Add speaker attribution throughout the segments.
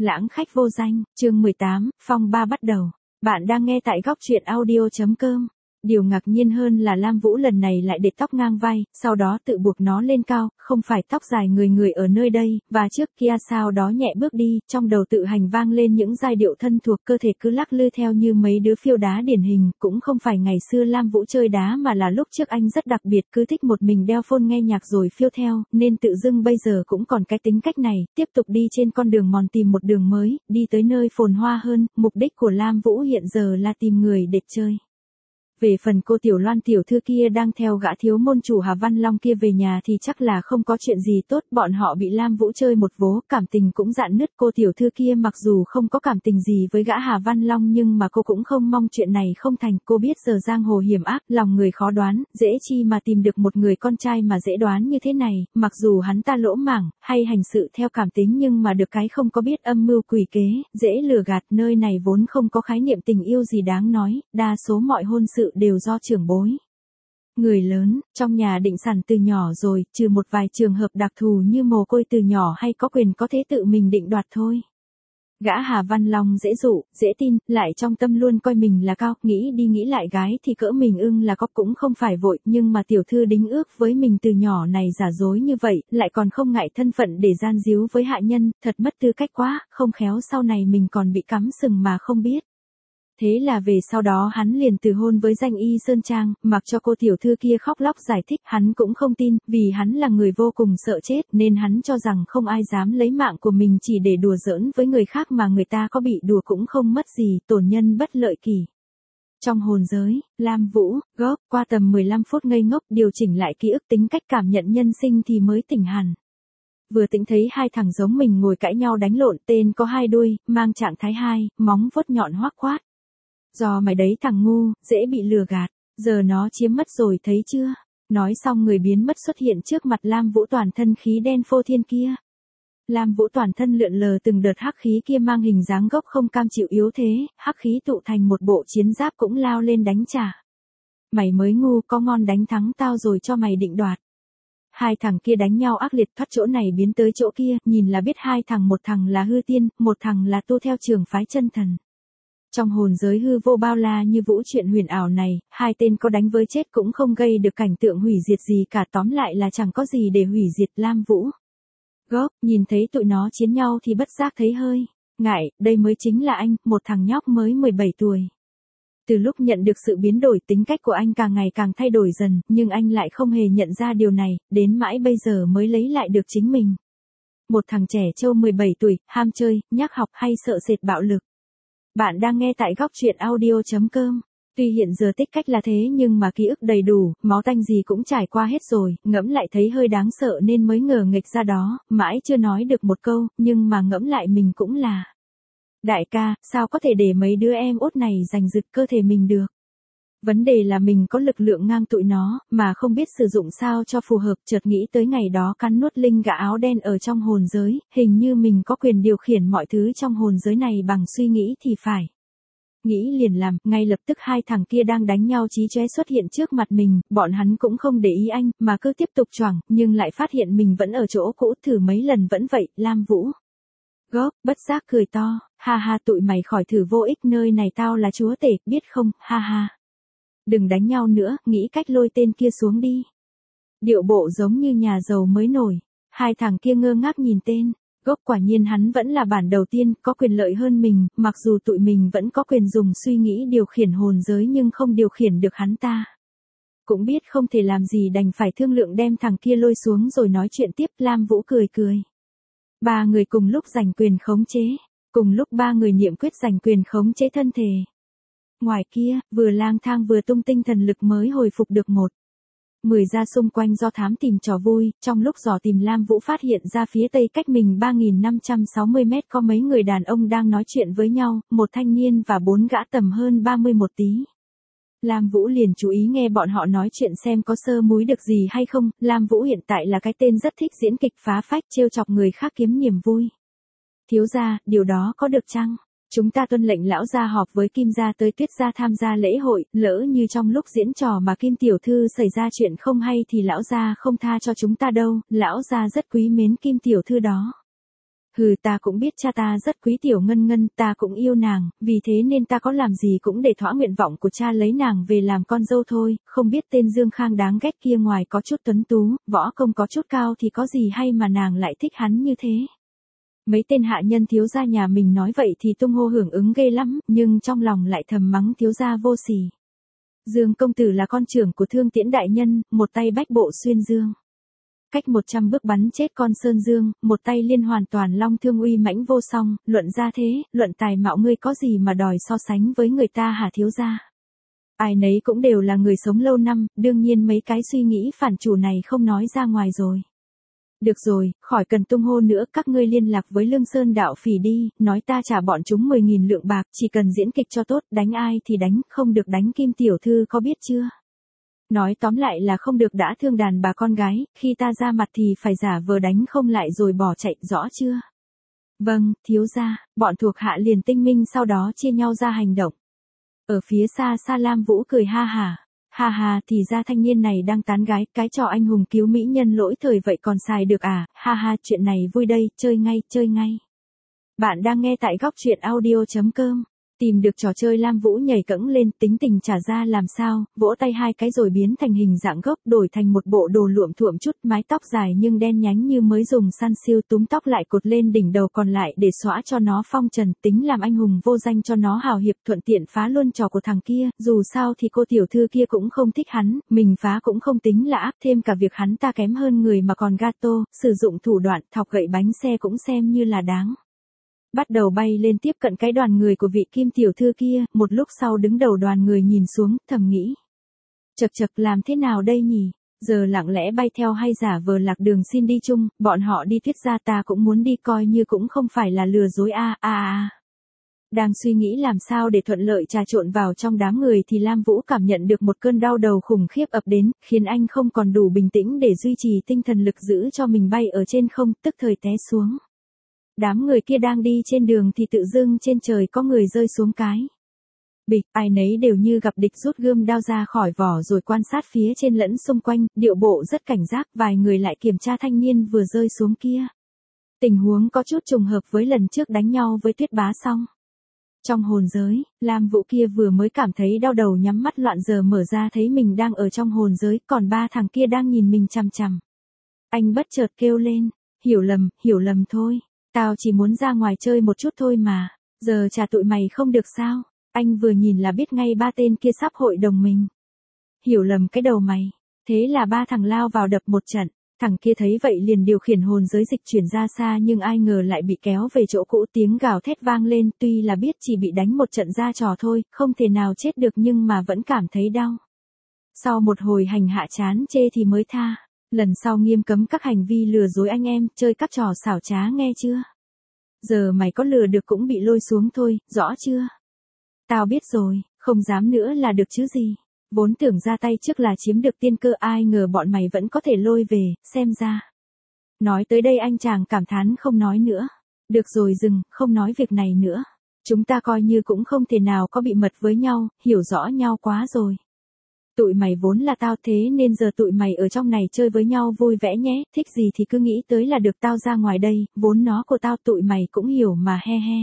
Speaker 1: Lãng khách vô danh, chương 18, phong ba bắt đầu. Bạn đang nghe tại góc truyện audio.com. Điều ngạc nhiên hơn là Lam Vũ lần này lại để tóc ngang vai, sau đó tự buộc nó lên cao, không phải tóc dài người ở nơi đây, và trước kia sau đó nhẹ bước đi, trong đầu tự hành vang lên những giai điệu thân thuộc, cơ thể cứ lắc lư theo như mấy đứa phiêu đá điển hình, cũng không phải ngày xưa Lam Vũ chơi đá mà là lúc trước anh rất đặc biệt, cứ thích một mình đeo phone nghe nhạc rồi phiêu theo, nên tự dưng bây giờ cũng còn cái tính cách này, tiếp tục đi trên con đường mòn tìm một đường mới, đi tới nơi phồn hoa hơn, mục đích của Lam Vũ hiện giờ là tìm người để chơi. Về phần cô Tiểu Loan tiểu thư kia đang theo gã thiếu môn chủ Hà Văn Long kia về nhà thì chắc là không có chuyện gì tốt, bọn họ bị Lam Vũ chơi một vố, cảm tình cũng rạn nứt. Cô tiểu thư kia mặc dù không có cảm tình gì với gã Hà Văn Long nhưng mà cô cũng không mong chuyện này không thành, cô biết giờ giang hồ hiểm ác, lòng người khó đoán, dễ chi mà tìm được một người con trai mà dễ đoán như thế này, mặc dù hắn ta lỗ mãng, hay hành sự theo cảm tính nhưng mà được cái không có biết âm mưu quỷ kế, dễ lừa gạt, nơi này vốn không có khái niệm tình yêu gì đáng nói, đa số mọi hôn sự đều do trưởng bối. Người lớn, trong nhà định sẵn từ nhỏ rồi, trừ một vài trường hợp đặc thù như mồ côi từ nhỏ hay có quyền có thể tự mình định đoạt thôi. Gã Hà Văn Long dễ dụ, dễ tin, lại trong tâm luôn coi mình là cao, nghĩ đi nghĩ lại gái thì cỡ mình ưng là có cũng không phải vội, nhưng mà tiểu thư đính ước với mình từ nhỏ này giả dối như vậy, lại còn không ngại thân phận để gian díu với hạ nhân, thật mất tư cách quá, không khéo sau này mình còn bị cắm sừng mà không biết. Thế là về sau đó hắn liền từ hôn với danh y Sơn Trang, mặc cho cô tiểu thư kia khóc lóc giải thích, hắn cũng không tin, vì hắn là người vô cùng sợ chết, nên hắn cho rằng không ai dám lấy mạng của mình chỉ để đùa giỡn với người khác mà người ta có bị đùa cũng không mất gì, tổn nhân bất lợi kỷ. Trong hồn giới, Lam Vũ, góp, qua tầm 15 phút ngây ngốc điều chỉnh lại ký ức tính cách cảm nhận nhân sinh thì mới tỉnh hẳn. Vừa tỉnh thấy hai thằng giống mình ngồi cãi nhau đánh lộn, tên có hai đuôi, mang trạng thái hai, móng vuốt nhọn hoắc khoát. Do mày đấy thằng ngu, dễ bị lừa gạt, giờ nó chiếm mất rồi thấy chưa? Nói xong người biến mất xuất hiện trước mặt Lam Vũ toàn thân khí đen phô thiên kia. Lam Vũ toàn thân lượn lờ từng đợt hắc khí kia mang hình dáng gốc không cam chịu yếu thế, hắc khí tụ thành một bộ chiến giáp cũng lao lên đánh trả. Mày mới ngu, có ngon đánh thắng tao rồi cho mày định đoạt. Hai thằng kia đánh nhau ác liệt, thoát chỗ này biến tới chỗ kia, nhìn là biết hai thằng, một thằng là hư tiên, một thằng là tu theo trường phái chân thần. Trong hồn giới hư vô bao la như vũ chuyện huyền ảo này, hai tên có đánh với chết cũng không gây được cảnh tượng hủy diệt gì cả, tóm lại là chẳng có gì để hủy diệt Lam Vũ. Góp, nhìn thấy tụi nó chiến nhau thì bất giác thấy hơi ngại, đây mới chính là anh, một thằng nhóc mới 17 tuổi. Từ lúc nhận được sự biến đổi tính cách của anh càng ngày càng thay đổi dần, nhưng anh lại không hề nhận ra điều này, đến mãi bây giờ mới lấy lại được chính mình. Một thằng trẻ trâu 17 tuổi, ham chơi, nhác học hay sợ sệt bạo lực. Bạn đang nghe tại góc truyện audio.com. Tuy hiện giờ tích cách là thế nhưng mà ký ức đầy đủ, máu tanh gì cũng trải qua hết rồi, ngẫm lại thấy hơi đáng sợ nên mới ngờ nghịch ra đó, mãi chưa nói được một câu, nhưng mà ngẫm lại mình cũng là. Đại ca, sao có thể để mấy đứa em út này giành giật cơ thể mình được? Vấn đề là mình có lực lượng ngang tụi nó, mà không biết sử dụng sao cho phù hợp, chợt nghĩ tới ngày đó cắn nuốt linh gã áo đen ở trong hồn giới, hình như mình có quyền điều khiển mọi thứ trong hồn giới này bằng suy nghĩ thì phải. Nghĩ liền làm, ngay lập tức hai thằng kia đang đánh nhau chí chóe xuất hiện trước mặt mình, bọn hắn cũng không để ý anh, mà cứ tiếp tục choảng, nhưng lại phát hiện mình vẫn ở chỗ cũ, thử mấy lần vẫn vậy, Lam Vũ. Góp, bất giác cười to, ha ha tụi mày khỏi thử vô ích, nơi này tao là chúa tể, biết không, ha ha. Đừng đánh nhau nữa, nghĩ cách lôi tên kia xuống đi. Điệu bộ giống như nhà giàu mới nổi. Hai thằng kia ngơ ngác nhìn tên. Gốc quả nhiên hắn vẫn là bản đầu tiên, có quyền lợi hơn mình, mặc dù tụi mình vẫn có quyền dùng suy nghĩ điều khiển hồn giới nhưng không điều khiển được hắn ta. Cũng biết không thể làm gì đành phải thương lượng đem thằng kia lôi xuống rồi nói chuyện tiếp. Lam Vũ cười cười. Ba người cùng lúc giành quyền khống chế. Cùng lúc ba người niệm quyết giành quyền khống chế thân thể. Ngoài kia, vừa lang thang vừa tung tinh thần lực mới hồi phục được 10 ra xung quanh do thám tìm trò vui, trong lúc dò tìm Lam Vũ phát hiện ra phía tây cách mình 3.560 mét có mấy người đàn ông đang nói chuyện với nhau, một thanh niên và 4 gã tầm hơn 31 tí. Lam Vũ liền chú ý nghe bọn họ nói chuyện xem có sơ múi được gì hay không, Lam Vũ hiện tại là cái tên rất thích diễn kịch phá phách trêu chọc người khác kiếm niềm vui. Thiếu gia, điều đó có được chăng? Chúng ta tuân lệnh lão gia họp với Kim gia tới Tuyết gia tham gia lễ hội, lỡ như trong lúc diễn trò mà Kim tiểu thư xảy ra chuyện không hay thì lão gia không tha cho chúng ta đâu, lão gia rất quý mến Kim tiểu thư đó. Hừ, ta cũng biết cha ta rất quý Tiểu Ngân Ngân, ta cũng yêu nàng, vì thế nên ta có làm gì cũng để thỏa nguyện vọng của cha lấy nàng về làm con dâu thôi, không biết tên Dương Khang đáng ghét kia ngoài có chút tuấn tú, võ công có chút cao thì có gì hay mà nàng lại thích hắn như thế. Mấy tên hạ nhân thiếu gia nhà mình nói vậy thì tung hô hưởng ứng ghê lắm, nhưng trong lòng lại thầm mắng thiếu gia vô sỉ. Dương công tử là con trưởng của Thương Tiễn đại nhân, một tay bách bộ xuyên dương. Cách 100 bước bắn chết con Sơn Dương, một tay liên hoàn toàn long thương uy mãnh vô song, luận ra thế, luận tài mạo ngươi có gì mà đòi so sánh với người ta hả thiếu gia. Ai nấy cũng đều là người sống lâu năm, đương nhiên mấy cái suy nghĩ phản chủ này không nói ra ngoài rồi. Được rồi, khỏi cần tung hô nữa, các ngươi liên lạc với Lương Sơn đạo phỉ đi, nói ta trả bọn chúng 10.000 lượng bạc, chỉ cần diễn kịch cho tốt, đánh ai thì đánh, không được đánh Kim tiểu thư có biết chưa? Nói tóm lại là không được đã thương đàn bà con gái, khi ta ra mặt thì phải giả vờ đánh không lại rồi bỏ chạy, rõ chưa? Vâng, thiếu gia, bọn thuộc hạ liền tinh minh sau đó chia nhau ra hành động. Ở phía xa xa Lam Vũ cười ha hả. Ha ha, thì ra thanh niên này đang tán gái, cái trò anh hùng cứu mỹ nhân lỗi thời vậy còn xài được à, ha ha, chuyện này vui đây, chơi ngay, chơi ngay. Bạn đang nghe tại góc truyện audio.com. Tìm được trò chơi Lam Vũ nhảy cẫng lên, tính tình trả ra làm sao, vỗ tay hai cái rồi biến thành hình dạng gốc, đổi thành một bộ đồ luộm thuộm chút, mái tóc dài nhưng đen nhánh như mới dùng săn siêu, túm tóc lại cột lên đỉnh đầu còn lại để xõa cho nó phong trần, tính làm anh hùng vô danh cho nó hào hiệp, thuận tiện phá luôn trò của thằng kia, dù sao thì cô tiểu thư kia cũng không thích hắn, mình phá cũng không tính là áp, thêm cả việc hắn ta kém hơn người mà còn gato, sử dụng thủ đoạn thọc gậy bánh xe cũng xem như là đáng. Bắt đầu bay lên tiếp cận cái đoàn người của vị Kim tiểu thư kia, một lúc sau đứng đầu đoàn người nhìn xuống, thầm nghĩ. Chật chật, làm thế nào đây nhỉ? Giờ lặng lẽ bay theo hay giả vờ lạc đường xin đi chung, bọn họ đi thuyết ra ta cũng muốn đi, coi như cũng không phải là lừa dối a. Đang suy nghĩ làm sao để thuận lợi trà trộn vào trong đám người thì Lam Vũ cảm nhận được một cơn đau đầu khủng khiếp ập đến, khiến anh không còn đủ bình tĩnh để duy trì tinh thần lực giữ cho mình bay ở trên không, tức thời té xuống. Đám người kia đang đi trên đường thì tự dưng trên trời có người rơi xuống cái. Bịch, ai nấy đều như gặp địch rút gươm đao ra khỏi vỏ rồi quan sát phía trên lẫn xung quanh, điệu bộ rất cảnh giác, vài người lại kiểm tra thanh niên vừa rơi xuống kia. Tình huống có chút trùng hợp với lần trước đánh nhau với Tuyết Bá xong. Trong hồn giới, Lam Vũ kia vừa mới cảm thấy đau đầu nhắm mắt loạn giờ mở ra thấy mình đang ở trong hồn giới, còn ba thằng kia đang nhìn mình chằm chằm. Anh bất chợt kêu lên, hiểu lầm thôi. Tao chỉ muốn ra ngoài chơi một chút thôi mà, giờ trả tụi mày không được sao, anh vừa nhìn là biết ngay ba tên kia sắp hội đồng mình. Hiểu lầm cái đầu mày, thế là ba thằng lao vào đập một trận, thằng kia thấy vậy liền điều khiển hồn giới dịch chuyển ra xa nhưng ai ngờ lại bị kéo về chỗ cũ, tiếng gào thét vang lên, tuy là biết chỉ bị đánh một trận ra trò thôi, không thể nào chết được nhưng mà vẫn cảm thấy đau. Sau một hồi hành hạ chán chê thì mới tha. Lần sau nghiêm cấm các hành vi lừa dối anh em, chơi các trò xảo trá nghe chưa? Giờ mày có lừa được cũng bị lôi xuống thôi, rõ chưa? Tao biết rồi, không dám nữa là được chứ gì. Vốn tưởng ra tay trước là chiếm được tiên cơ, ai ngờ bọn mày vẫn có thể lôi về, xem ra. Nói tới đây anh chàng cảm thán không nói nữa. Được rồi dừng, không nói việc này nữa. Chúng ta coi như cũng không thể nào có bị mật với nhau, hiểu rõ nhau quá rồi. Tụi mày vốn là tao thế nên giờ tụi mày ở trong này chơi với nhau vui vẻ nhé, thích gì thì cứ nghĩ tới là được, tao ra ngoài đây, vốn nó của tao tụi mày cũng hiểu mà he he.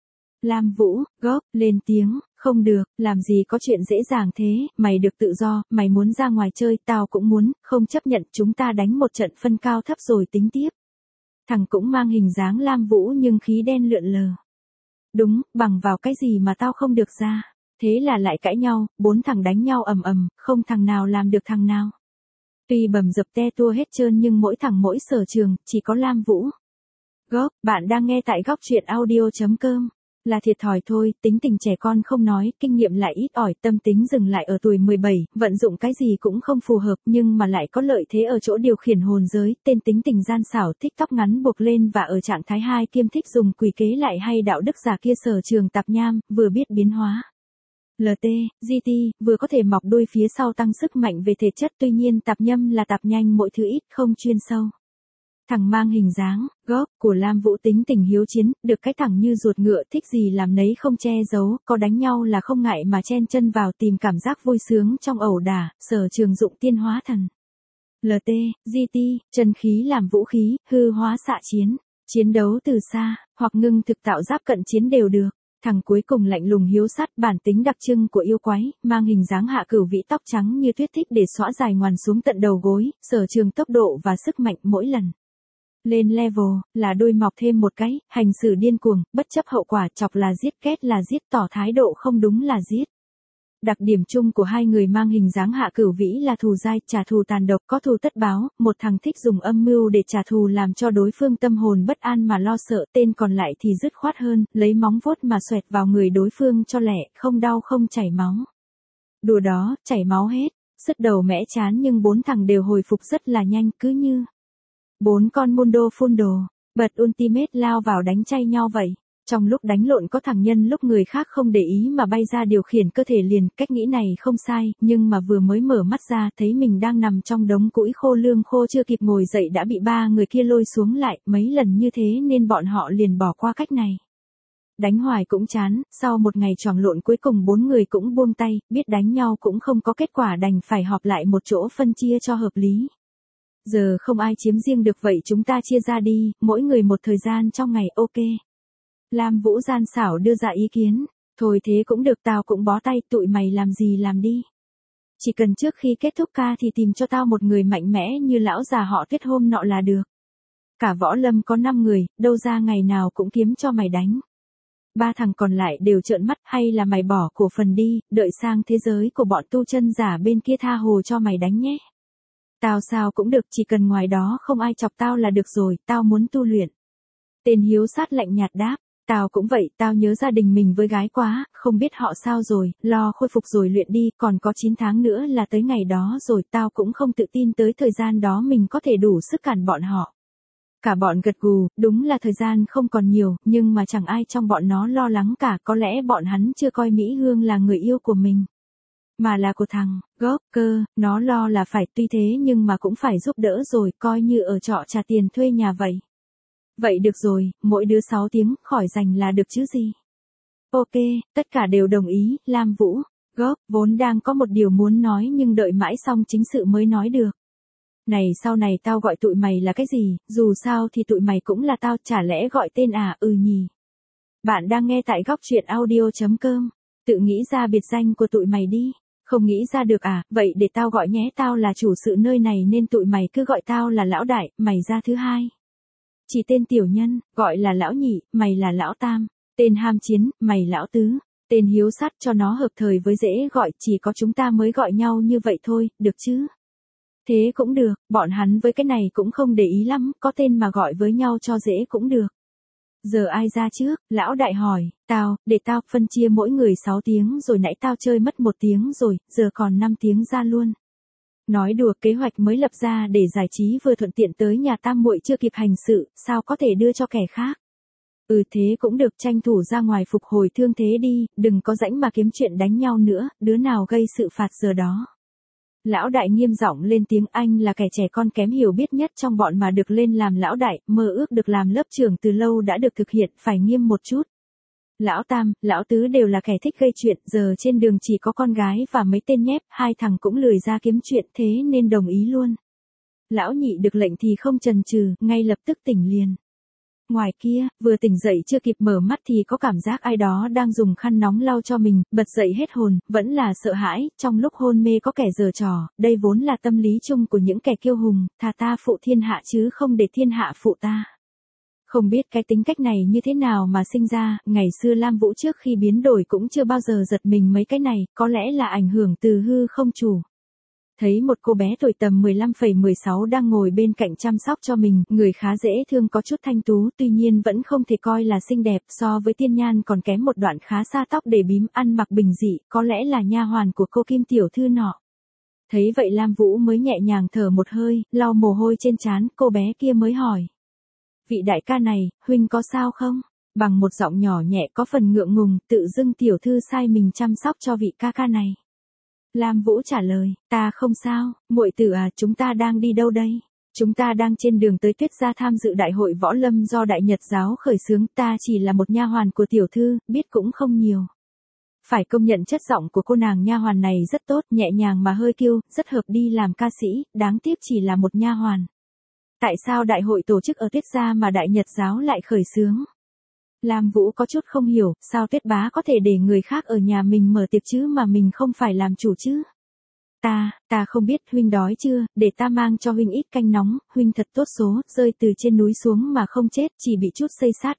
Speaker 1: Lam Vũ, góp, lên tiếng, không được, làm gì có chuyện dễ dàng thế, mày được tự do, mày muốn ra ngoài chơi, tao cũng muốn, không chấp nhận, chúng ta đánh một trận phân cao thấp rồi tính tiếp. Thằng cũng mang hình dáng Lam Vũ nhưng khí đen lượn lờ. Đúng, bằng vào cái gì mà tao không được ra. Thế là lại cãi nhau, 4 thằng đánh nhau ầm ầm, không thằng nào làm được thằng nào. Tuy bầm dập te tua hết trơn nhưng mỗi thằng mỗi sở trường, chỉ có Lam Vũ. Góp, bạn đang nghe tại góc truyện audio.com. Là thiệt thòi thôi, tính tình trẻ con không nói, kinh nghiệm lại ít ỏi, tâm tính dừng lại ở tuổi 17, vận dụng cái gì cũng không phù hợp nhưng mà lại có lợi thế ở chỗ điều khiển hồn giới, tên tính tình gian xảo, thích tóc ngắn buộc lên và ở trạng thái 2 kiêm thích dùng quỷ kế lại hay đạo đức giả kia sở trường tạp nham, vừa biết biến hóa. LT, GT, vừa có thể mọc đuôi phía sau tăng sức mạnh về thể chất, tuy nhiên tạp nhâm là tạp nhanh mọi thứ ít không chuyên sâu. Thằng mang hình dáng, góp, của Lam Vũ tính tình hiếu chiến, được cái thằng như ruột ngựa, thích gì làm nấy không che giấu, có đánh nhau là không ngại mà chen chân vào tìm cảm giác vui sướng trong ẩu đả, sở trường dụng tiên hóa thần. LT, GT, chân khí làm vũ khí, hư hóa xạ chiến. Chiến đấu từ xa, hoặc ngưng thực tạo giáp cận chiến đều được. Thằng cuối cùng lạnh lùng hiếu sát, bản tính đặc trưng của yêu quái, mang hình dáng Hạ Cửu Vĩ, tóc trắng như tuyết, thích để xõa dài ngoằn xuống tận đầu gối, sở trường tốc độ và sức mạnh mỗi lần lên level, là đuôi mọc thêm một cái, hành xử điên cuồng, bất chấp hậu quả, chọc là giết, ghét là giết, tỏ thái độ không đúng là giết. Đặc điểm chung của hai người mang hình dáng Hạ Cửu Vĩ là thù dai, trả thù tàn độc, có thù tất báo, một thằng thích dùng âm mưu để trả thù làm cho đối phương tâm hồn bất an mà lo sợ, tên còn lại thì dứt khoát hơn, lấy móng vuốt mà xoẹt vào người đối phương cho lẹ, không đau không chảy máu. Đùa đó, chảy máu hết, sứt đầu mẻ chán, nhưng bốn thằng đều hồi phục rất là nhanh, cứ như bốn con Mundo phun đồ, bật ultimate lao vào đánh chay nhau vậy. Trong lúc đánh lộn có thằng nhân lúc người khác không để ý mà bay ra điều khiển cơ thể liền, cách nghĩ này không sai, nhưng mà vừa mới mở mắt ra thấy mình đang nằm trong đống củi khô, lương khô, chưa kịp ngồi dậy đã bị ba người kia lôi xuống lại, mấy lần như thế nên bọn họ liền bỏ qua cách này. Đánh hoài cũng chán, sau một ngày choàng lộn cuối cùng bốn người cũng buông tay, biết đánh nhau cũng không có kết quả đành phải họp lại một chỗ phân chia cho hợp lý. Giờ không ai chiếm riêng được vậy chúng ta chia ra đi, mỗi người một thời gian trong ngày, ok. Lam Vũ gian xảo đưa ra ý kiến, thôi thế cũng được, tao cũng bó tay, tụi mày làm gì làm đi. Chỉ cần trước khi kết thúc ca thì tìm cho tao một người mạnh mẽ như lão già họ Tuyết hôm nọ là được. Cả võ lâm có 5 người, đâu ra ngày nào cũng kiếm cho mày đánh. Ba thằng còn lại đều trợn mắt, hay là mày bỏ cổ phần đi, đợi sang thế giới của bọn tu chân giả bên kia tha hồ cho mày đánh nhé. Tao sao cũng được, chỉ cần ngoài đó không ai chọc tao là được rồi, tao muốn tu luyện. Tên hiếu sát lạnh nhạt đáp. Tao cũng vậy, tao nhớ gia đình mình với gái quá, không biết họ sao rồi, lo khôi phục rồi luyện đi, còn có 9 tháng nữa là tới ngày đó rồi, tao cũng không tự tin tới thời gian đó mình có thể đủ sức cản bọn họ. Cả bọn gật gù, đúng là thời gian không còn nhiều, nhưng mà chẳng ai trong bọn nó lo lắng cả, có lẽ bọn hắn chưa coi Mỹ Hương là người yêu của mình. Mà là của thằng gốc cơ, nó lo là phải, tuy thế nhưng mà cũng phải giúp đỡ rồi, coi như ở trọ trả tiền thuê nhà vậy. Vậy được rồi, mỗi đứa 6 tiếng, khỏi dành là được chứ gì. Ok, tất cả đều đồng ý, Lam Vũ, gốc, vốn đang có một điều muốn nói nhưng đợi mãi xong chính sự mới nói được. Này sau này tao gọi tụi mày là cái gì, dù sao thì tụi mày cũng là tao, chả lẽ gọi tên à, nhỉ. Bạn đang nghe tại góc truyện audio.com, tự nghĩ ra biệt danh của tụi mày đi. Không nghĩ ra được à, vậy để tao gọi nhé, tao là chủ sự nơi này nên tụi mày cứ gọi tao là lão đại, mày ra thứ hai. Chỉ tên tiểu nhân, gọi là lão nhị, mày là lão tam. Tên ham chiến, mày lão tứ. Tên hiếu sát cho nó hợp thời với dễ gọi, chỉ có chúng ta mới gọi nhau như vậy thôi, được chứ? Thế cũng được, bọn hắn với cái này cũng không để ý lắm, có tên mà gọi với nhau cho dễ cũng được. Giờ ai ra trước, lão đại hỏi, tao, để tao phân chia mỗi người 6 tiếng rồi, nãy tao chơi mất 1 tiếng rồi, giờ còn 5 tiếng ra luôn. Nói đùa, kế hoạch mới lập ra để giải trí vừa thuận tiện tới nhà tam muội chưa kịp hành sự, sao có thể đưa cho kẻ khác. Thế cũng được, tranh thủ ra ngoài phục hồi thương thế đi, đừng có rãnh mà kiếm chuyện đánh nhau nữa, đứa nào gây sự phạt giờ đó. Lão đại nghiêm giọng lên tiếng, anh là kẻ trẻ con kém hiểu biết nhất trong bọn mà được lên làm lão đại, mơ ước được làm lớp trưởng từ lâu đã được thực hiện, phải nghiêm một chút. Lão tam, lão tứ đều là kẻ thích gây chuyện, giờ trên đường chỉ có con gái và mấy tên nhép, hai thằng cũng lười ra kiếm chuyện, thế nên đồng ý luôn. Lão nhị được lệnh thì không chần chừ, ngay lập tức tỉnh liền. Ngoài kia, vừa tỉnh dậy chưa kịp mở mắt thì có cảm giác ai đó đang dùng khăn nóng lau cho mình, bật dậy hết hồn, vẫn là sợ hãi, trong lúc hôn mê có kẻ giở trò, đây vốn là tâm lý chung của những kẻ kiêu hùng, thà ta phụ thiên hạ chứ không để thiên hạ phụ ta. Không biết cái tính cách này như thế nào mà sinh ra, ngày xưa Lam Vũ trước khi biến đổi cũng chưa bao giờ giật mình mấy cái này, có lẽ là ảnh hưởng từ hư không chủ. Thấy một cô bé tuổi tầm 15,16 đang ngồi bên cạnh chăm sóc cho mình, người khá dễ thương, có chút thanh tú, tuy nhiên vẫn không thể coi là xinh đẹp, so với tiên nhan còn kém một đoạn khá xa, tóc để bím, ăn mặc bình dị, có lẽ là nha hoàn của cô Kim tiểu thư nọ. Thấy vậy Lam Vũ mới nhẹ nhàng thở một hơi, lau mồ hôi trên trán, cô bé kia mới hỏi. Vị đại ca này, huynh có sao không? Bằng một giọng nhỏ nhẹ có phần ngượng ngùng, tự dưng tiểu thư sai mình chăm sóc cho vị ca ca này. Lam Vũ trả lời, ta không sao, muội tử à, chúng ta đang đi đâu đây? Chúng ta đang trên đường tới Tuyết Gia tham dự đại hội võ lâm do Đại Nhật giáo khởi xướng, ta chỉ là một nha hoàn của tiểu thư, biết cũng không nhiều. Phải công nhận chất giọng của cô nàng nha hoàn này rất tốt, nhẹ nhàng mà hơi kiêu, rất hợp đi làm ca sĩ, đáng tiếc chỉ là một nha hoàn. Tại sao đại hội tổ chức ở Tiết gia mà Đại Nhật giáo lại khởi xướng? Lam Vũ có chút không hiểu, sao Tuyết bá có thể để người khác ở nhà mình mở tiệc chứ mà mình không phải làm chủ chứ? Ta không biết, huynh đói chưa, để ta mang cho huynh ít canh nóng, huynh thật tốt số, rơi từ trên núi xuống mà không chết, chỉ bị chút xây sát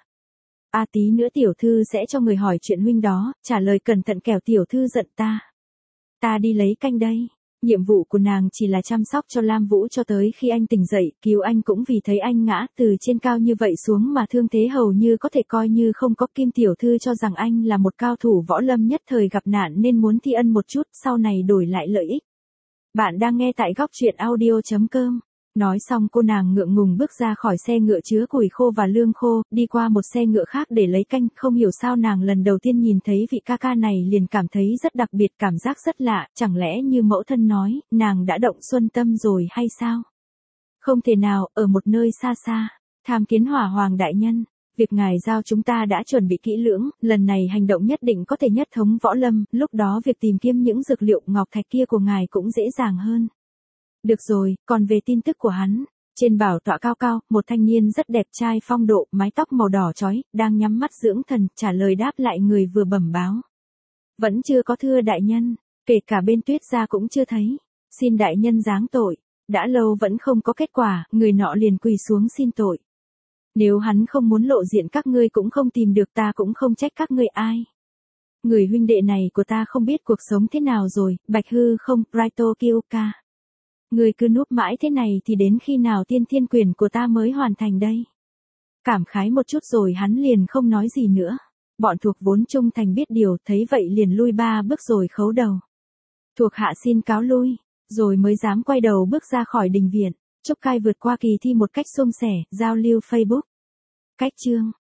Speaker 1: tí nữa tiểu thư sẽ cho người hỏi chuyện huynh đó, trả lời cẩn thận kẻo tiểu thư giận ta. Ta đi lấy canh đây. Nhiệm vụ của nàng chỉ là chăm sóc cho Lam Vũ cho tới khi anh tỉnh dậy, cứu anh cũng vì thấy anh ngã từ trên cao như vậy xuống mà thương thế hầu như có thể coi như không có. Kim tiểu thư cho rằng anh là một cao thủ võ lâm nhất thời gặp nạn nên muốn thi ân một chút, sau này đổi lại lợi ích. Bạn đang nghe tại góc truyện audio.com. Nói xong cô nàng ngượng ngùng bước ra khỏi xe ngựa chứa củi khô và lương khô, đi qua một xe ngựa khác để lấy canh, không hiểu sao nàng lần đầu tiên nhìn thấy vị ca ca này liền cảm thấy rất đặc biệt, cảm giác rất lạ, chẳng lẽ như mẫu thân nói, nàng đã động xuân tâm rồi hay sao? Không thể nào, ở một nơi xa xa, tham kiến Hỏa Hoàng đại nhân, việc ngài giao chúng ta đã chuẩn bị kỹ lưỡng, lần này hành động nhất định có thể nhất thống võ lâm, lúc đó việc tìm kiếm những dược liệu ngọc thạch kia của ngài cũng dễ dàng hơn. Được rồi, còn về tin tức của hắn, trên bảo tọa cao cao, một thanh niên rất đẹp trai phong độ, mái tóc màu đỏ chói, đang nhắm mắt dưỡng thần, trả lời đáp lại người vừa bẩm báo. Vẫn chưa có thưa đại nhân, kể cả bên Tuyết gia cũng chưa thấy, xin đại nhân giáng tội, đã lâu vẫn không có kết quả, người nọ liền quỳ xuống xin tội. Nếu hắn không muốn lộ diện các ngươi cũng không tìm được ta cũng không trách các ngươi ai. Người huynh đệ này của ta không biết cuộc sống thế nào rồi, Bạch Hư không, Raito Kyoka. Người cứ núp mãi thế này thì đến khi nào tiên thiên quyền của ta mới hoàn thành đây? Cảm khái một chút rồi hắn liền không nói gì nữa. Bọn thuộc vốn trung thành biết điều, thấy vậy liền lui 3 bước rồi khấu đầu. Thuộc hạ xin cáo lui, rồi mới dám quay đầu bước ra khỏi đình viện. Trúc Khai vượt qua kỳ thi một cách suôn sẻ, giao lưu Facebook. Cách chương